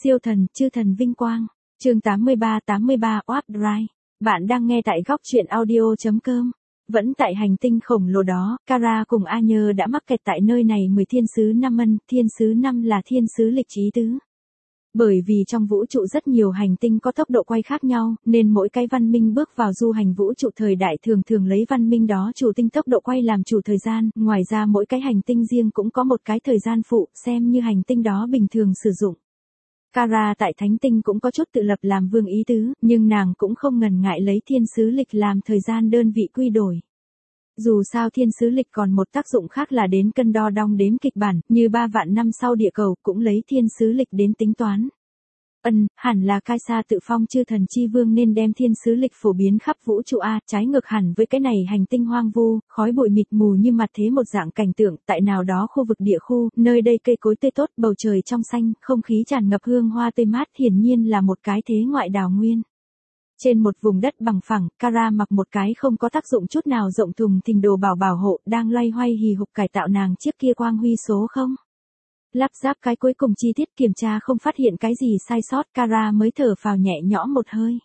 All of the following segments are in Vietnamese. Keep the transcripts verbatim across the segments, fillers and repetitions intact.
Siêu thần, chư thần vinh quang. Chương tám mươi ba tám mươi ba Overdrive. Bạn đang nghe tại góc truyện audio chấm com. Vẫn tại hành tinh khổng lồ đó, Kara cùng A Nhơ đã mắc kẹt tại nơi này mười thiên sứ năm ân, thiên sứ năm là thiên sứ lịch trí tứ. Bởi vì trong vũ trụ rất nhiều hành tinh có tốc độ quay khác nhau, nên mỗi cái văn minh bước vào du hành vũ trụ thời đại thường thường lấy văn minh đó chủ tinh tốc độ quay làm chủ thời gian, ngoài ra mỗi cái hành tinh riêng cũng có một cái thời gian phụ, xem như hành tinh đó bình thường sử dụng. Kara tại thánh tinh cũng có chút tự lập làm vương ý tứ, nhưng nàng cũng không ngần ngại lấy thiên sứ lịch làm thời gian đơn vị quy đổi. Dù sao thiên sứ lịch còn một tác dụng khác là đến cân đo đong đếm kịch bản, như ba vạn năm sau địa cầu cũng lấy thiên sứ lịch đến tính toán. Ân, hẳn là Kaisa tự phong chư thần chi vương nên đem thiên sứ lịch phổ biến khắp vũ trụ A, trái ngược hẳn với cái này hành tinh hoang vu, khói bụi mịt mù như mặt thế một dạng cảnh tượng, tại nào đó khu vực địa khu, nơi đây cây cối tươi tốt, bầu trời trong xanh, không khí tràn ngập hương hoa tươi mát, hiển nhiên là một cái thế ngoại đào nguyên. Trên một vùng đất bằng phẳng, Kara mặc một cái không có tác dụng chút nào rộng thùng thình đồ bảo bảo hộ, đang loay hoay hì hục cải tạo nàng chiếc kia quang huy số không. Lắp ráp cái cuối cùng chi tiết kiểm tra không phát hiện cái gì sai sót, Kara mới thở phào nhẹ nhõm một hơi.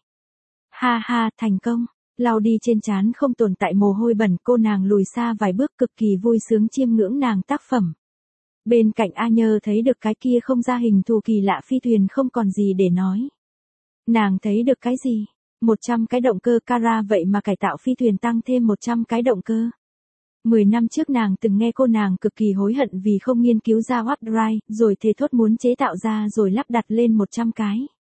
Ha ha, thành công. Lau đi trên trán không tồn tại mồ hôi bẩn, cô nàng lùi xa vài bước cực kỳ vui sướng chiêm ngưỡng nàng tác phẩm. Bên cạnh A Nhơ thấy được cái kia không ra hình thù kỳ lạ phi thuyền không còn gì để nói. Nàng thấy được cái gì? một trăm cái động cơ, Kara vậy mà cải tạo phi thuyền tăng thêm một trăm cái động cơ. mười năm trước nàng từng nghe cô nàng cực kỳ hối hận vì không nghiên cứu ra Overdrive, rồi thề thốt muốn chế tạo ra rồi lắp đặt lên một trăm cái.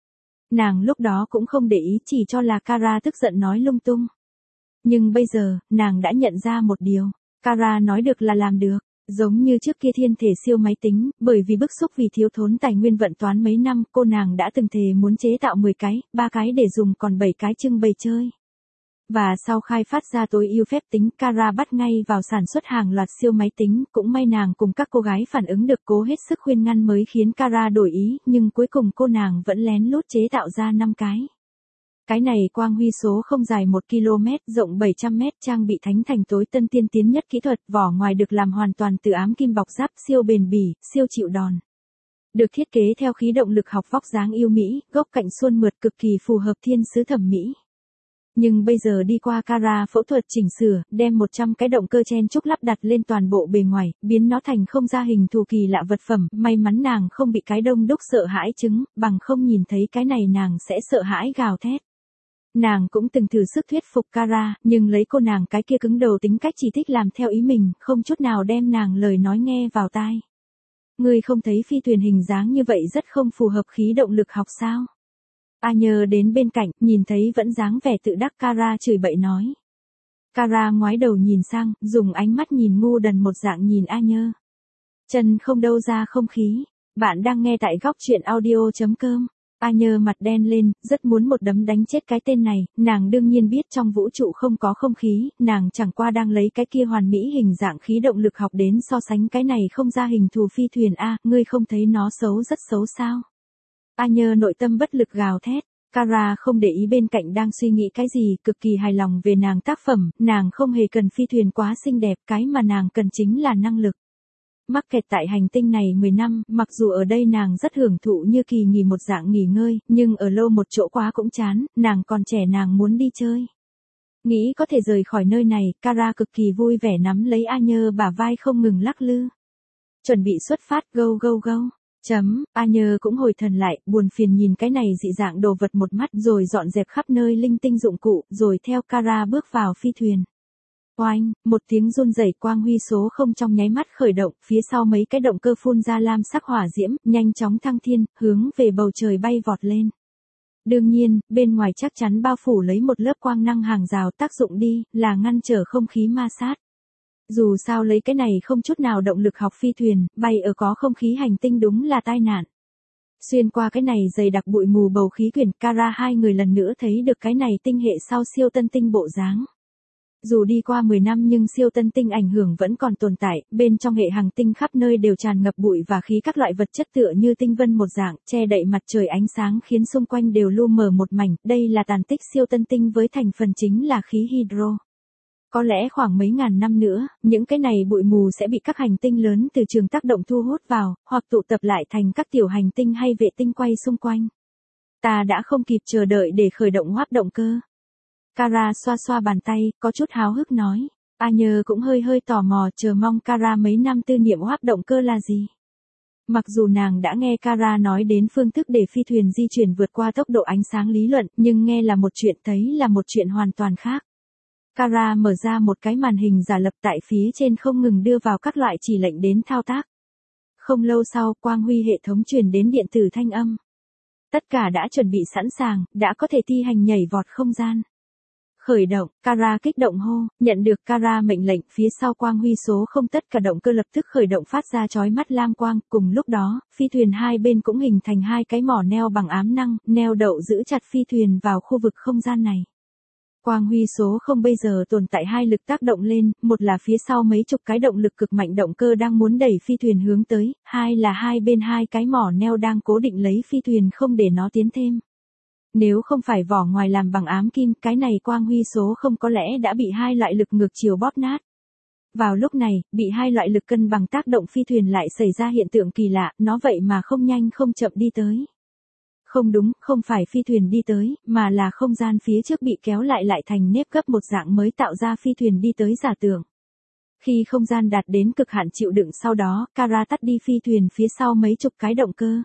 Nàng lúc đó cũng không để ý, chỉ cho là Kara tức giận nói lung tung. Nhưng bây giờ, nàng đã nhận ra một điều, Kara nói được là làm được. Giống như trước kia thiên thể siêu máy tính, bởi vì bức xúc vì thiếu thốn tài nguyên vận toán mấy năm, cô nàng đã từng thề muốn chế tạo mười cái, ba cái để dùng còn bảy cái trưng bày chơi. Và sau khai phát ra tối ưu phép tính, Kara bắt ngay vào sản xuất hàng loạt siêu máy tính, cũng may nàng cùng các cô gái phản ứng được cố hết sức khuyên ngăn mới khiến Kara đổi ý, nhưng cuối cùng cô nàng vẫn lén lút chế tạo ra năm cái. Cái này quang huy số không dài một ki lô mét, rộng bảy trăm mét, trang bị thánh thành tối tân tiên tiến nhất kỹ thuật, vỏ ngoài được làm hoàn toàn từ ám kim bọc giáp, siêu bền bỉ, siêu chịu đòn. Được thiết kế theo khí động lực học, vóc dáng yêu mỹ, góc cạnh suôn mượt, cực kỳ phù hợp thiên sứ thẩm mỹ. Nhưng bây giờ đi qua Kara phẫu thuật chỉnh sửa, đem một trăm cái động cơ chen chúc lắp đặt lên toàn bộ bề ngoài, biến nó thành không ra hình thù kỳ lạ vật phẩm, may mắn nàng không bị cái đông đúc sợ hãi chứng, bằng không nhìn thấy cái này nàng sẽ sợ hãi gào thét. Nàng cũng từng thử sức thuyết phục Kara, nhưng lấy cô nàng cái kia cứng đầu tính cách chỉ thích làm theo ý mình, không chút nào đem nàng lời nói nghe vào tai. Ngươi không thấy phi thuyền hình dáng như vậy rất không phù hợp khí động lực học sao? A Nhơ đến bên cạnh, nhìn thấy vẫn dáng vẻ tự đắc, Kara chửi bậy nói. Kara ngoái đầu nhìn sang, dùng ánh mắt nhìn ngu đần một dạng nhìn A Nhơ. Chân không đâu ra không khí. Bạn đang nghe tại góc truyện audio chấm com. A Nhơ mặt đen lên, rất muốn một đấm đánh chết cái tên này, nàng đương nhiên biết trong vũ trụ không có không khí, nàng chẳng qua đang lấy cái kia hoàn mỹ hình dạng khí động lực học đến so sánh cái này không ra hình thù phi thuyền A, ngươi không thấy nó xấu rất xấu sao? A Nhơ nội tâm bất lực gào thét. Kara không để ý bên cạnh đang suy nghĩ cái gì, cực kỳ hài lòng về nàng tác phẩm, nàng không hề cần phi thuyền quá xinh đẹp, cái mà nàng cần chính là năng lực. Mắc kẹt tại hành tinh này mười năm, mặc dù ở đây nàng rất hưởng thụ như kỳ nghỉ một dạng nghỉ ngơi, nhưng ở lâu một chỗ quá cũng chán, nàng còn trẻ nàng muốn đi chơi. Nghĩ có thể rời khỏi nơi này, Kara cực kỳ vui vẻ nắm lấy A Nhơ bả vai không ngừng lắc lư. Chuẩn bị xuất phát, go go go. Chấm, A Nhơ cũng hồi thần lại, buồn phiền nhìn cái này dị dạng đồ vật một mắt rồi dọn dẹp khắp nơi linh tinh dụng cụ, rồi theo Kara bước vào phi thuyền. Oanh, một tiếng run rẩy, quang huy số không trong nháy mắt khởi động, phía sau mấy cái động cơ phun ra lam sắc hỏa diễm, nhanh chóng thăng thiên, hướng về bầu trời bay vọt lên. Đương nhiên, bên ngoài chắc chắn bao phủ lấy một lớp quang năng hàng rào, tác dụng đi, là ngăn trở không khí ma sát. Dù sao lấy cái này không chút nào động lực học phi thuyền, bay ở có không khí hành tinh đúng là tai nạn. Xuyên qua cái này dày đặc bụi mù bầu khí quyển, Kara hai người lần nữa thấy được cái này tinh hệ sau siêu tân tinh bộ dáng. Dù đi qua mười năm nhưng siêu tân tinh ảnh hưởng vẫn còn tồn tại, bên trong hệ hành tinh khắp nơi đều tràn ngập bụi và khí các loại vật chất tựa như tinh vân một dạng, che đậy mặt trời ánh sáng khiến xung quanh đều lu mờ một mảnh, đây là tàn tích siêu tân tinh với thành phần chính là khí hydro. Có lẽ khoảng mấy ngàn năm nữa, những cái này bụi mù sẽ bị các hành tinh lớn từ trường tác động thu hút vào, hoặc tụ tập lại thành các tiểu hành tinh hay vệ tinh quay xung quanh. Ta đã không kịp chờ đợi để khởi động Warp động cơ. Kara xoa xoa bàn tay, có chút háo hức nói. Anya cũng hơi hơi tò mò chờ mong Kara mấy năm tư niệm Warp động cơ là gì. Mặc dù nàng đã nghe Kara nói đến phương thức để phi thuyền di chuyển vượt qua tốc độ ánh sáng lý luận, nhưng nghe là một chuyện thấy là một chuyện hoàn toàn khác. Kara mở ra một cái màn hình giả lập tại phía trên không ngừng đưa vào các loại chỉ lệnh đến thao tác. Không lâu sau, quang huy hệ thống truyền đến điện tử thanh âm. Tất cả đã chuẩn bị sẵn sàng, đã có thể thi hành nhảy vọt không gian. Khởi động, Kara kích động hô, nhận được Kara mệnh lệnh, phía sau quang huy số không tất cả động cơ lập tức khởi động phát ra chói mắt lam quang, cùng lúc đó, phi thuyền hai bên cũng hình thành hai cái mỏ neo bằng ám năng, neo đậu giữ chặt phi thuyền vào khu vực không gian này. Quang huy số không bây giờ tồn tại hai lực tác động lên, một là phía sau mấy chục cái động lực cực mạnh động cơ đang muốn đẩy phi thuyền hướng tới, hai là hai bên hai cái mỏ neo đang cố định lấy phi thuyền không để nó tiến thêm. Nếu không phải vỏ ngoài làm bằng ám kim, cái này quang huy số không có lẽ đã bị hai loại lực ngược chiều bóp nát. Vào lúc này, bị hai loại lực cân bằng tác động phi thuyền lại xảy ra hiện tượng kỳ lạ, nó vậy mà không nhanh không chậm đi tới. Không đúng, không phải phi thuyền đi tới, mà là không gian phía trước bị kéo lại lại thành nếp gấp một dạng mới tạo ra phi thuyền đi tới giả tưởng. Khi không gian đạt đến cực hạn chịu đựng sau đó, Kara tắt đi phi thuyền phía sau mấy chục cái động cơ.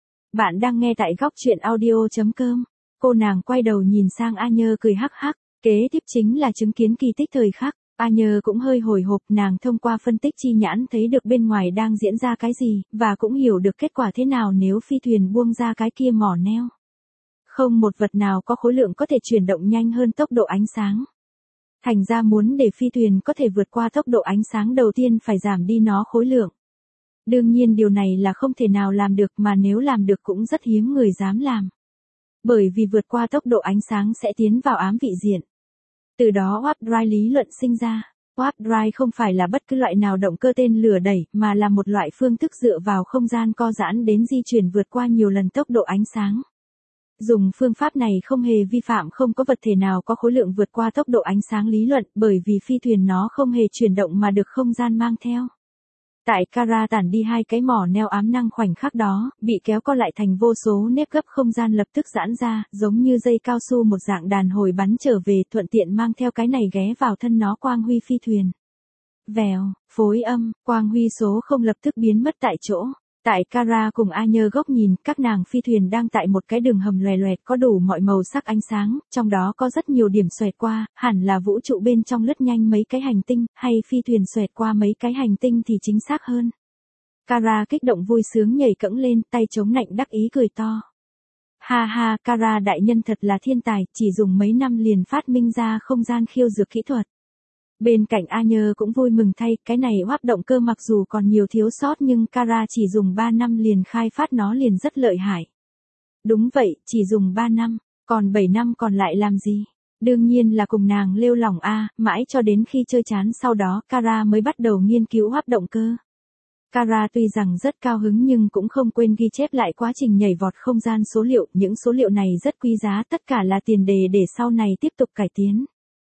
Bạn đang nghe tại góc truyện audio chấm com. Cô nàng quay đầu nhìn sang Anya cười hắc hắc, kế tiếp chính là chứng kiến kỳ tích thời khắc. Anya cũng hơi hồi hộp, nàng thông qua phân tích chi nhãn thấy được bên ngoài đang diễn ra cái gì, và cũng hiểu được kết quả thế nào nếu phi thuyền buông ra cái kia mỏ neo. Không một vật nào có khối lượng có thể chuyển động nhanh hơn tốc độ ánh sáng. Thành ra muốn để phi thuyền có thể vượt qua tốc độ ánh sáng đầu tiên phải giảm đi nó khối lượng. Đương nhiên điều này là không thể nào làm được, mà nếu làm được cũng rất hiếm người dám làm. Bởi vì vượt qua tốc độ ánh sáng sẽ tiến vào ám vị diện. Từ đó Warp Drive lý luận sinh ra. Warp Drive không phải là bất cứ loại nào động cơ tên lửa đẩy, mà là một loại phương thức dựa vào không gian co giãn đến di chuyển vượt qua nhiều lần tốc độ ánh sáng. Dùng phương pháp này không hề vi phạm không có vật thể nào có khối lượng vượt qua tốc độ ánh sáng lý luận, bởi vì phi thuyền nó không hề chuyển động mà được không gian mang theo. Tại Kara tản đi hai cái mỏ neo ám năng khoảnh khắc đó, bị kéo co lại thành vô số nếp gấp không gian lập tức giãn ra, giống như dây cao su một dạng đàn hồi bắn trở về, thuận tiện mang theo cái này ghé vào thân nó quang huy phi thuyền. Vèo, phối âm, quang huy số không lập tức biến mất tại chỗ. Tại Kara cùng Anya góc nhìn, các nàng phi thuyền đang tại một cái đường hầm loè loẹt có đủ mọi màu sắc ánh sáng, trong đó có rất nhiều điểm xoẹt qua, hẳn là vũ trụ bên trong lướt nhanh mấy cái hành tinh, hay phi thuyền xoẹt qua mấy cái hành tinh thì chính xác hơn. Kara kích động vui sướng nhảy cẫng lên, tay chống nạnh đắc ý cười to. Ha ha, Kara đại nhân thật là thiên tài, chỉ dùng mấy năm liền phát minh ra không gian khiêu dược kỹ thuật. Bên cạnh Anya cũng vui mừng thay, cái này Warp động cơ mặc dù còn nhiều thiếu sót nhưng Kara chỉ dùng ba năm liền khai phát nó liền rất lợi hại. Đúng vậy, chỉ dùng ba năm, còn bảy năm còn lại làm gì? Đương nhiên là cùng nàng lêu lỏng a, mãi cho đến khi chơi chán sau đó Kara mới bắt đầu nghiên cứu Warp động cơ. Kara tuy rằng rất cao hứng nhưng cũng không quên ghi chép lại quá trình nhảy vọt không gian số liệu, những số liệu này rất quý giá, tất cả là tiền đề để sau này tiếp tục cải tiến.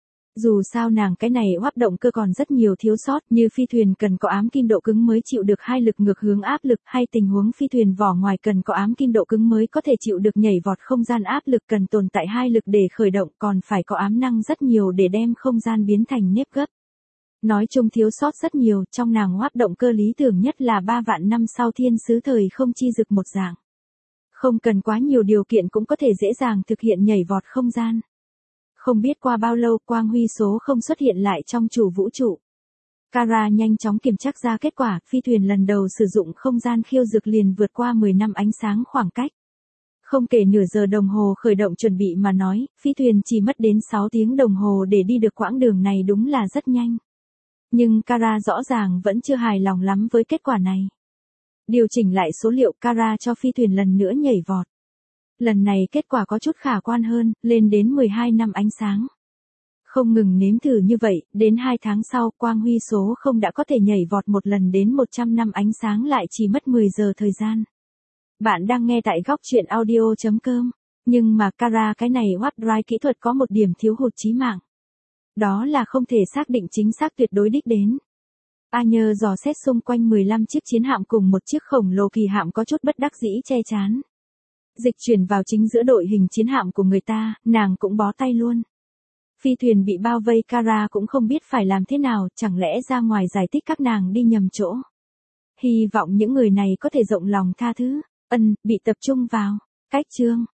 Dù sao nàng cái này Warp động cơ còn rất nhiều thiếu sót, như phi thuyền cần có ám kim độ cứng mới chịu được hai lực ngược hướng áp lực, hay tình huống phi thuyền vỏ ngoài cần có ám kim độ cứng mới có thể chịu được nhảy vọt không gian áp lực, cần tồn tại hai lực để khởi động, còn phải có ám năng rất nhiều để đem không gian biến thành nếp gấp. Nói chung thiếu sót rất nhiều, trong nàng Warp động cơ lý tưởng nhất là ba vạn năm sau thiên sứ thời không chi dực một dạng. Không cần quá nhiều điều kiện cũng có thể dễ dàng thực hiện nhảy vọt không gian. Không biết qua bao lâu quang huy số không xuất hiện lại trong chủ vũ trụ. Kara nhanh chóng kiểm tra ra kết quả, phi thuyền lần đầu sử dụng không gian khiêu dược liền vượt qua mười năm ánh sáng khoảng cách. Không kể nửa giờ đồng hồ khởi động chuẩn bị mà nói, phi thuyền chỉ mất đến sáu tiếng đồng hồ để đi được quãng đường này đúng là rất nhanh. Nhưng Kara rõ ràng vẫn chưa hài lòng lắm với kết quả này. Điều chỉnh lại số liệu, Kara cho phi thuyền lần nữa nhảy vọt. Lần này kết quả có chút khả quan hơn, lên đến mười hai năm ánh sáng. Không ngừng nếm thử như vậy, đến hai tháng sau, quang huy số không đã có thể nhảy vọt một lần đến một trăm năm ánh sáng lại chỉ mất mười giờ thời gian. Bạn đang nghe tại góc truyện audio chấm com. Nhưng mà Kara cái này Warp Drive kỹ thuật có một điểm thiếu hụt chí mạng. Đó là không thể xác định chính xác tuyệt đối đích đến. A Nhơ dò xét xung quanh mười lăm chiếc chiến hạm cùng một chiếc khổng lồ kỳ hạm có chút bất đắc dĩ che chán. Dịch chuyển vào chính giữa đội hình chiến hạm của người ta, nàng cũng bó tay luôn. Phi thuyền bị bao vây, Kara cũng không biết phải làm thế nào, chẳng lẽ ra ngoài giải thích các nàng đi nhầm chỗ. Hy vọng những người này có thể rộng lòng tha thứ. Ân, bị tập trung vào. Cách chương.